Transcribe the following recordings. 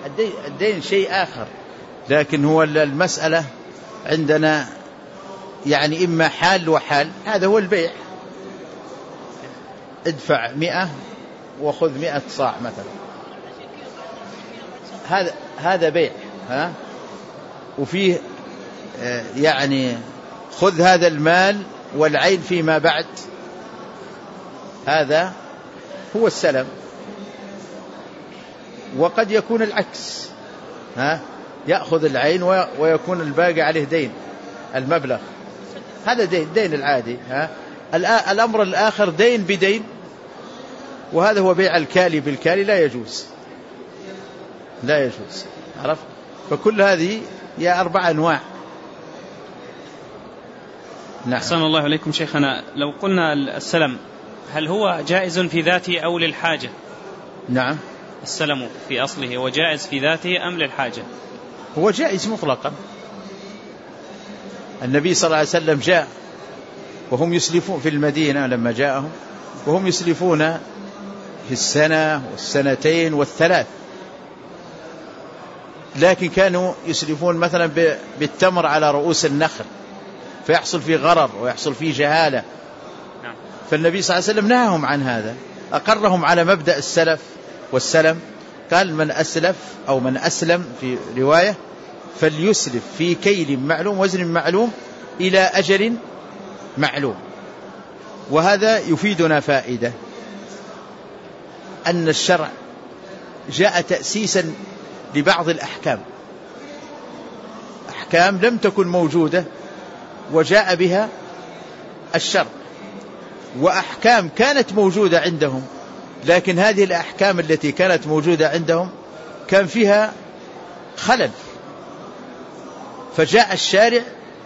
الدين شيء آخر، لكن هو المسألة عندنا يعني إما حال وحال. هذا هو البيع، ادفع 100 وخذ 100 صاع مثلا، هذا بيع. وفيه يعني خذ هذا المال والعين فيما بعد، هذا هو السلم. وقد يكون العكس، يأخذ العين ويكون الباقي عليه دين، المبلغ هذا دين العادي. الأمر الآخر دين بدين، وهذا هو بيع الكالي بالكالي، لا يجوز. عرفت؟ فكل هذه 4 أنواع. نعم. أحسن الله عليكم شيخنا، لو قلنا السلم هل هو جائز في ذاته أو للحاجة؟ نعم، السلم في أصله هو جائز في ذاته أم للحاجة؟ هو جائز مطلقا. النبي صلى الله عليه وسلم جاء وهم يسلفون في المدينة، لما جاءهم وهم يسلفون في السنة والسنتين والثلاث، لكن كانوا يسلفون مثلا بالتمر على رؤوس النخل، فيحصل فيه غرر ويحصل فيه جهالة. فالنبي صلى الله عليه وسلم نهاهم عن هذا، أقرهم على مبدأ السلف والسلم. قال من أسلف أو من أسلم في رواية فليسلف في كيل معلوم وزن معلوم إلى أجل معلوم. وهذا يفيدنا فائدة، أن الشرع جاء تأسيسا لبعض الأحكام، أحكام لم تكن موجودة وجاء بها الشرع، وأحكام كانت موجودة عندهم، لكن هذه الأحكام التي كانت موجودة عندهم كان فيها خلل، فجاء الشارع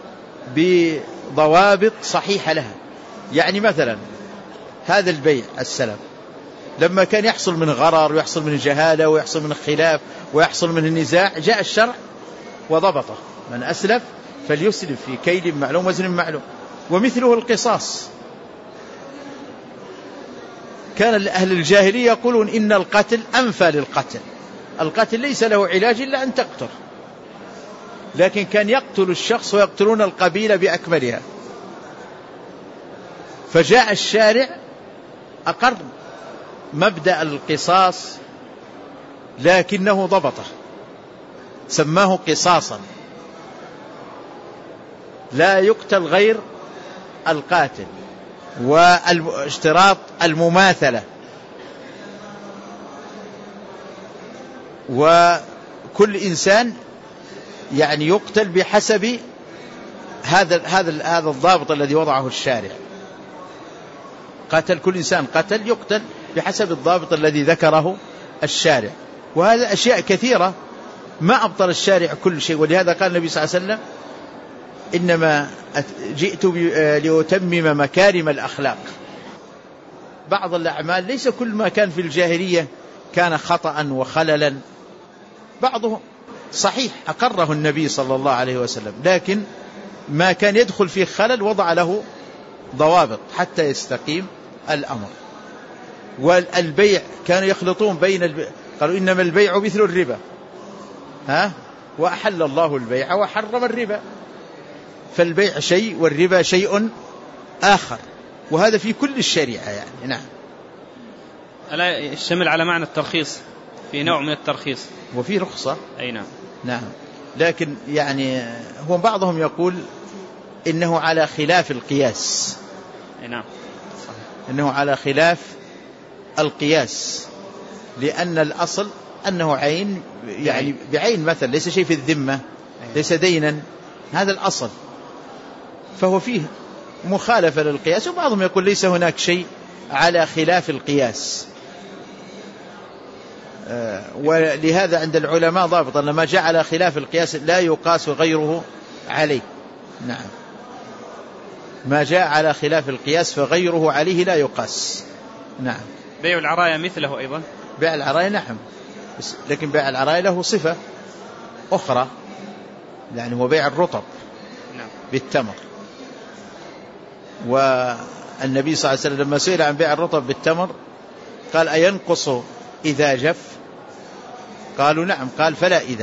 بضوابط صحيحة لها. يعني مثلا هذا البيع السلم لما كان يحصل من غرر ويحصل من جهالة ويحصل من خلاف ويحصل من النزاع، جاء الشرع وضبطه، من أسلف فليسلف في كيل معلوم وزن معلوم. ومثله القصاص، كان أهل الجاهلية يقولون إن القتل أنفى للقتل، القتل ليس له علاج إلا أن تقتل، لكن كان يقتل الشخص ويقتلون القبيلة بأكملها. فجاء الشارع أقر مبدأ القصاص، لكنه ضبطه، سماه قصاصا، لا يقتل غير القاتل، واشتراط المماثلة، وكل إنسان يعني يقتل بحسب هذا الضابط الذي وضعه الشارع. قتل كل إنسان قتل يقتل بحسب الضابط الذي ذكره الشارع. وهذا أشياء كثيرة ما أبطل الشارع كل شيء، ولهذا قال النبي صلى الله عليه وسلم إنما جئت لأتمم مكارم الأخلاق. بعض الأعمال ليس كل ما كان في الجاهلية كان خطأ وخللا، بعضه صحيح أقره النبي صلى الله عليه وسلم، لكن ما كان يدخل فيه خلل وضع له ضوابط حتى يستقيم الأمر. والبيع كانوا يخلطون بين قالوا إنما البيع مثل الربا، وأحل الله البيع وحرم الربا، فالبيع شيء والربا شيء آخر، وهذا في كل الشريعة يعني. نعم. ألا يشتمل على معنى الترخيص، في نوع من الترخيص وفي رخصة. أي نعم. نعم، لكن يعني هو بعضهم يقول إنه على خلاف القياس. أي نعم، إنه على خلاف القياس، لأن الأصل أنه عين، يعني بعين مثل، ليس شيء في الذمة، ليس دينا، هذا الأصل، فهو فيه مخالفة للقياس. وبعضهم يقول ليس هناك شيء على خلاف القياس، ولهذا عند العلماء ضابط أن ما جاء على خلاف القياس لا يقاس غيره عليه. نعم، ما جاء على خلاف القياس فغيره عليه لا يقاس. نعم. بيع العرايا مثله أيضا. بيع العرايا نعم، لكن بيع العرايا له صفة أخرى، يعني هو بيع الرطب بالتمر. والنبي صلى الله عليه وسلم لما سئل عن بيع الرطب بالتمر قال أينقص إذا جف؟ قالوا نعم. قال فلا إذن،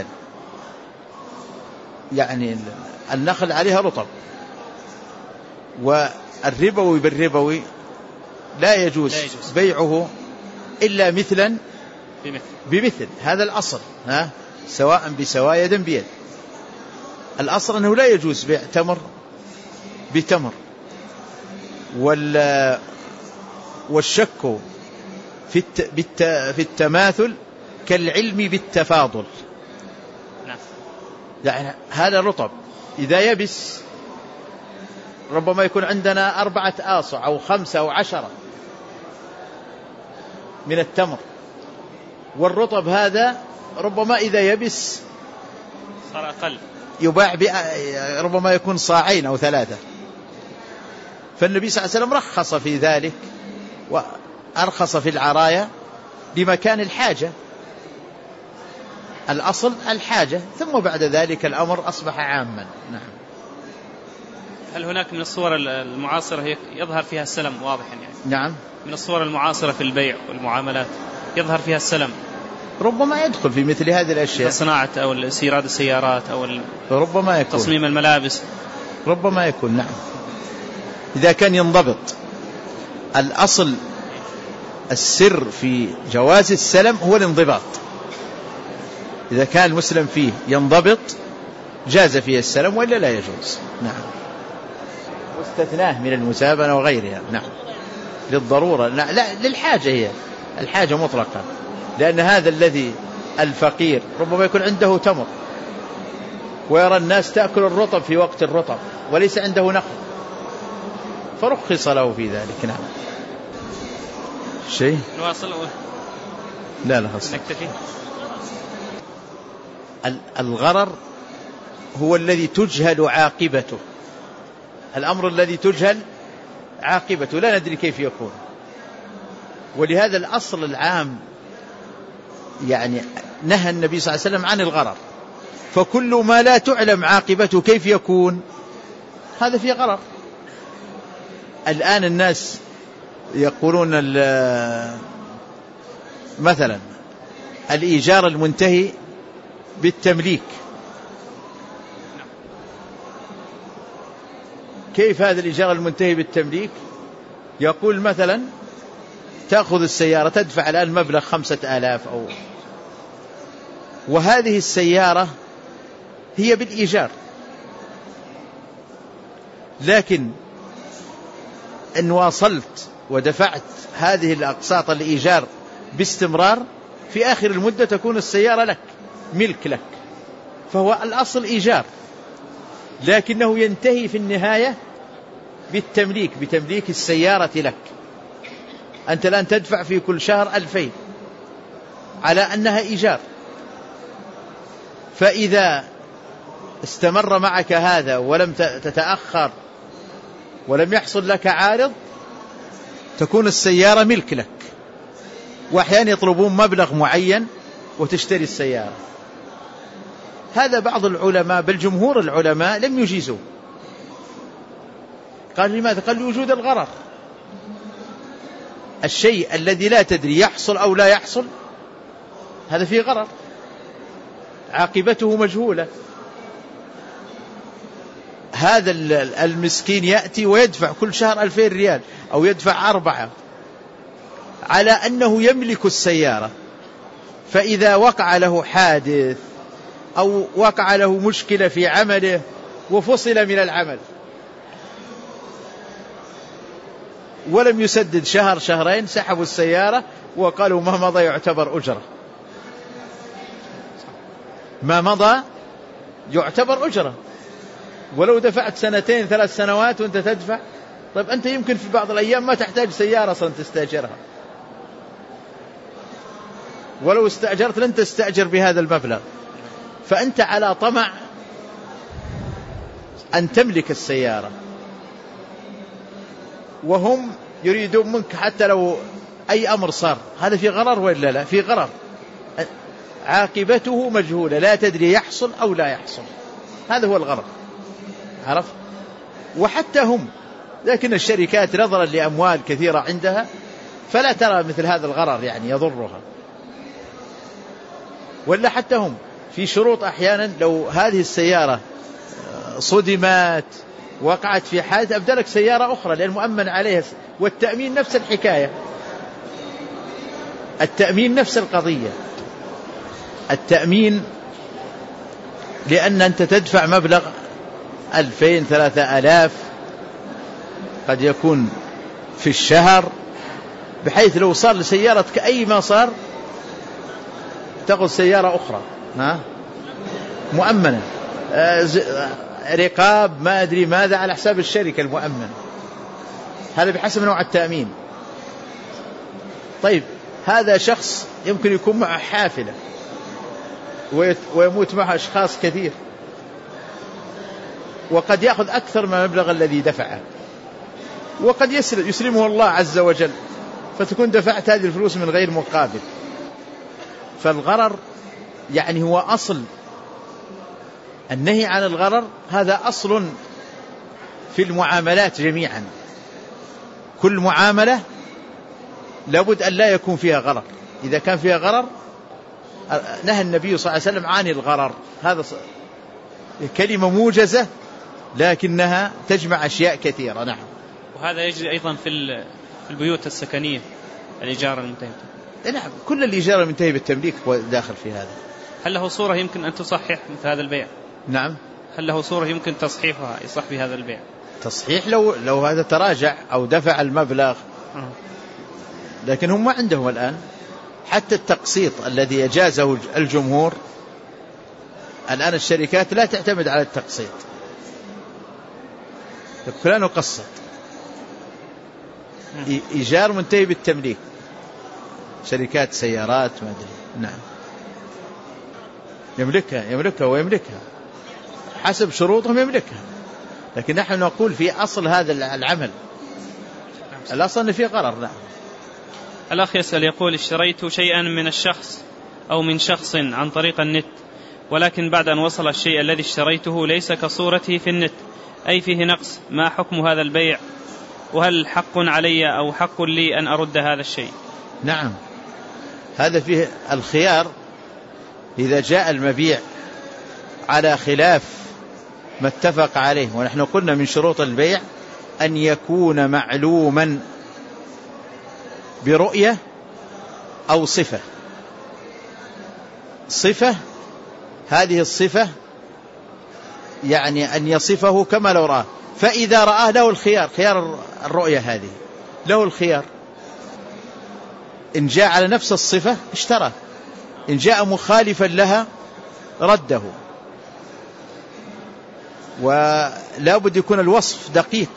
يعني النخل عليها رطب، والربوي بالربوي لا يجوز بيعه إلا مثلا بمثل. هذا الأصل، سواء بسواء يدا بيد. الأصل أنه لا يجوز بيع تمر بتمر. والشك في التماثل كالعلم بالتفاضل. يعني هذا رطب إذا يبس ربما يكون عندنا 4 آصع أو 5 أو 10 من التمر، والرطب هذا ربما إذا يبس صار أقل، يباع ربما يكون 2 أو 3. فالنبي صلى الله عليه وسلم رخص في ذلك وأرخص في العرايا بمكان الحاجة. الأصل الحاجة، ثم بعد ذلك الأمر أصبح عاما. نعم. هل هناك من الصور المعاصرة يظهر فيها السلم واضحا يعني؟ نعم. من الصور المعاصرة في البيع والمعاملات يظهر فيها السلم؟ ربما يدخل في مثل هذه الأشياء، صناعة أو استيراد السيارات أو ربما يكون تصميم الملابس، ربما يكون. نعم، إذا كان ينضبط. الأصل السر في جواز السلم هو الانضباط. إذا كان المسلم فيه ينضبط جاز فيه السلم، وإلا لا يجوز. نعم. واستثناه من المسابنة وغيرها. نعم، للضرورة. لا للحاجة، هي الحاجة مطلقة، لأن هذا الذي الفقير ربما يكون عنده تمر ويرى الناس تأكل الرطب في وقت الرطب وليس عنده نخل، فرخص له في ذلك. نعم. شيء نواصل؟ لا خلاص نكتفي. الغرر هو الذي تجهل عاقبته، الأمر الذي تجهل عاقبته لا ندري كيف يكون. ولهذا الأصل العام يعني نهى النبي صلى الله عليه وسلم عن الغرر. فكل ما لا تعلم عاقبته كيف يكون هذا فيه غرر. الآن الناس يقولون مثلا الإيجار المنتهي بالتمليك، كيف هذا الإيجار المنتهي بالتمليك؟ يقول مثلا تأخذ السيارة تدفع الآن مبلغ 5000 وهذه السيارة هي بالإيجار، لكن إن واصلت ودفعت هذه الأقساط الإيجار باستمرار في آخر المدة تكون السيارة لك، ملك لك. فهو الأصل إيجار، لكنه ينتهي في النهاية بالتمليك، بتمليك السيارة لك. أنت الآن تدفع في كل شهر 2000 على أنها إيجار، فإذا استمر معك هذا ولم تتأخر ولم يحصل لك عارض تكون السيارة ملك لك. وأحيانا يطلبون مبلغ معين وتشتري السيارة. هذا بعض العلماء بل جمهور العلماء لم يجيزوا. قال لماذا؟ قال لوجود الغرر. الشيء الذي لا تدري يحصل أو لا يحصل هذا فيه غرر، عاقبته مجهولة. هذا المسكين يأتي ويدفع كل شهر 2000 ريال أو يدفع 4 على أنه يملك السيارة، فإذا وقع له حادث أو وقع له مشكلة في عمله وفصل من العمل ولم يسدد شهر شهرين، سحبوا السيارة وقالوا ما مضى يعتبر أجرة، ما مضى يعتبر أجرة. ولو دفعت 2 3 سنوات وانت تدفع، طيب أنت يمكن في بعض الأيام ما تحتاج سيارة أصلا تستأجرها، ولو استأجرت لن تستأجر بهذا المبلغ، فأنت على طمع أن تملك السيارة، وهم يريدون منك حتى لو أي أمر صار. هذا في غرر ولا لا؟ في غرر، عاقبته مجهولة، لا تدري يحصل أو لا يحصل. هذا هو الغرر، عرف؟ وحتى هم، لكن الشركات نظرا لأموال كثيرة عندها فلا ترى مثل هذا الغرر يعني يضرها. ولا حتى هم في شروط أحيانا لو هذه السيارة صدمت وقعت في حادث أبدلك سيارة أخرى لأن مؤمن عليها. والتأمين نفس الحكاية، التأمين نفس القضية. التأمين لأن أنت تدفع مبلغ 2000 3000 قد يكون في الشهر، بحيث لو صار لسيارتك أي ما صار تأخذ سيارة أخرى مؤمنة، رقاب ما أدري ماذا على حساب الشركة المؤمنة. هذا بحسب نوع التأمين. طيب هذا شخص يمكن يكون معه حافلة ويموت معه أشخاص كثير، وقد يأخذ أكثر من المبلغ الذي دفعه، وقد يسلمه الله عز وجل، فتكون دفعت هذه الفلوس من غير مقابل. فالغرر يعني هو أصل النهي عن الغرر، هذا أصل في المعاملات جميعا. كل معاملة لابد أن لا يكون فيها غرر. إذا كان فيها غرر نهى النبي صلى الله عليه وسلم عن الغرر. هذا كلمة موجزة لكنها تجمع أشياء كثيرة. نعم. وهذا يجري أيضا في البيوت السكنية، الإيجار المنتهي. نعم، كل الإيجار المنتهي بالتمليك هو داخل في هذا. هل له صورة يمكن أن تصحح مثل هذا البيع؟ نعم. هل له صورة يمكن تصحيحها يصح بهذا البيع؟ تصحيح لو هذا تراجع أو دفع المبلغ. لكن هم ما عندهم الآن حتى التقسيط الذي يجازه الجمهور. الآن الشركات لا تعتمد على التقسيط، فلان يقسط، إيجار منتهي بالتمليك، شركات سيارات ما أدري. نعم، يملكها ويملكها حسب شروطهم يملكها. لكن نحن نقول في أصل هذا العمل الأصل أن فيه غرر. نعم. الأخ يسأل يقول: اشتريت شيئا من الشخص أو من شخص عن طريق النت، ولكن بعد أن وصل الشيء الذي اشتريته ليس كصورته في النت، أي فيه نقص، ما حكم هذا البيع؟ وهل حق علي أو حق لي أن أرد هذا الشيء؟ نعم، هذا فيه الخيار. إذا جاء المبيع على خلاف ما اتفق عليه، ونحن قلنا من شروط البيع أن يكون معلوما برؤية أو صفة. هذه الصفة يعني أن يصفه كما لو رآه، فإذا رآه له الخيار، خيار الرؤية هذه له الخيار. إن جاء على نفس الصفة اشترى، إن جاء مخالفا لها رده. ولا بد يكون الوصف دقيق.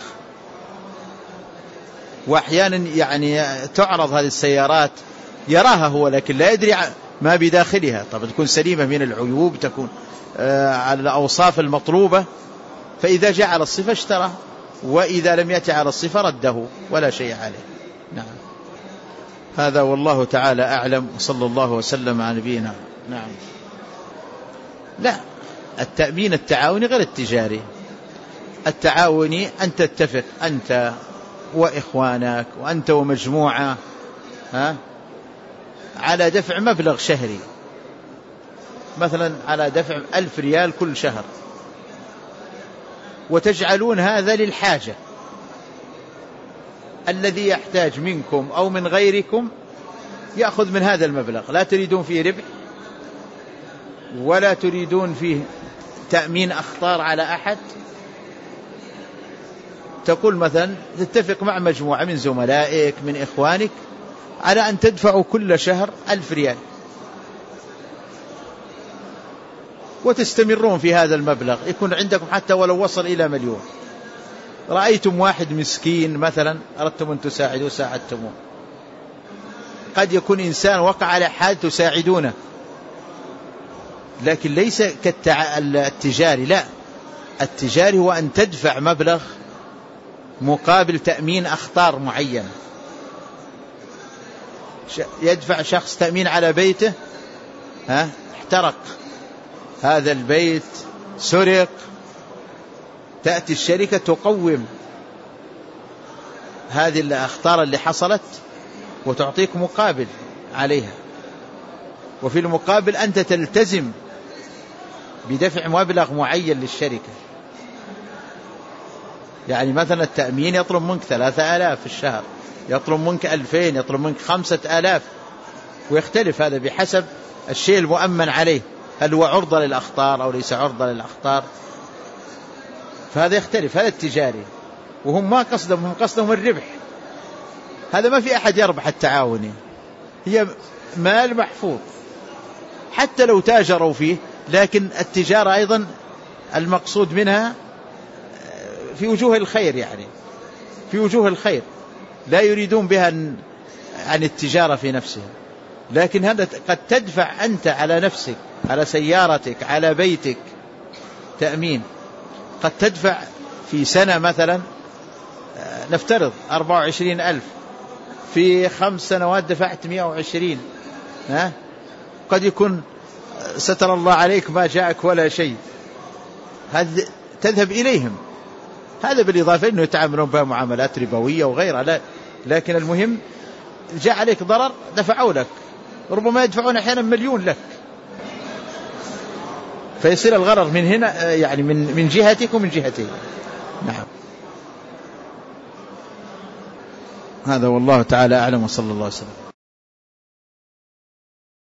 وأحيانا يعني تعرض هذه السيارات يراها هو لكن لا يدري ما بداخلها، طبعا تكون سليمة من العيوب، تكون على الأوصاف المطلوبة، فإذا جاء على الصفة اشترى، وإذا لم يأتي على الصفة رده ولا شيء عليه. نعم، هذا والله تعالى أعلم، صلى الله وسلم على نبينا. نعم. لا، التأمين التعاوني غير التجاري. التعاوني أن تتفق أنت وإخوانك وأنت ومجموعة على دفع مبلغ شهري، مثلا على دفع 1000 ريال كل شهر، وتجعلون هذا للحاجة. الذي يحتاج منكم أو من غيركم يأخذ من هذا المبلغ، لا تريدون فيه ربح ولا تريدون فيه تأمين أخطار على أحد. تقول مثلا تتفق مع مجموعة من زملائك من إخوانك على أن تدفعوا كل شهر 1000 ريال، وتستمرون في هذا المبلغ، يكون عندكم حتى ولو وصل إلى 1,000,000. رأيتم واحد مسكين مثلا أردتم أن تساعدوه، ساعدتموه. قد يكون إنسان وقع على حال تساعدونه، لكن ليس كالتجاري. لا، التجاري هو أن تدفع مبلغ مقابل تأمين أخطار معينة. يدفع شخص تأمين على بيته، احترق هذا البيت، سرق، تأتي الشركة تقوم هذه الأخطار اللي حصلت وتعطيك مقابل عليها. وفي المقابل أنت تلتزم بدفع مبلغ معين للشركة. يعني مثلا التأمين يطلب منك 3000 في الشهر، يطلب منك 2000، يطلب منك 5000، ويختلف هذا بحسب الشيء المؤمن عليه، هل هو عرضة للأخطار أو ليس عرضة للأخطار، فهذا يختلف. هذا التجاري، وهم ما قصدهم، هم قصدهم الربح. هذا ما في أحد يربح التعاوني، هي مال محفوظ حتى لو تاجروا فيه، لكن التجارة أيضا المقصود منها في وجوه الخير، يعني في وجوه الخير، لا يريدون بها عن التجارة في نفسها. لكن هذا قد تدفع أنت على نفسك، على سيارتك، على بيتك تأمين. قد تدفع في سنة مثلا نفترض 24,000، في 5 سنوات دفعت 120. قد يكون ستر الله عليك ما جاءك ولا شيء، هذا تذهب إليهم. هذا بالإضافة أنه يتعاملون بها معاملات ربوية وغيرها، لا، لكن المهم جاء عليك ضرر دفعوا لك، ربما يدفعون أحيانا 1,000,000 لك، فيصير الغرر من هنا، يعني من جهتك ومن جهتين. نعم. هذا والله تعالى أعلم، وصلى الله عليه وسلم.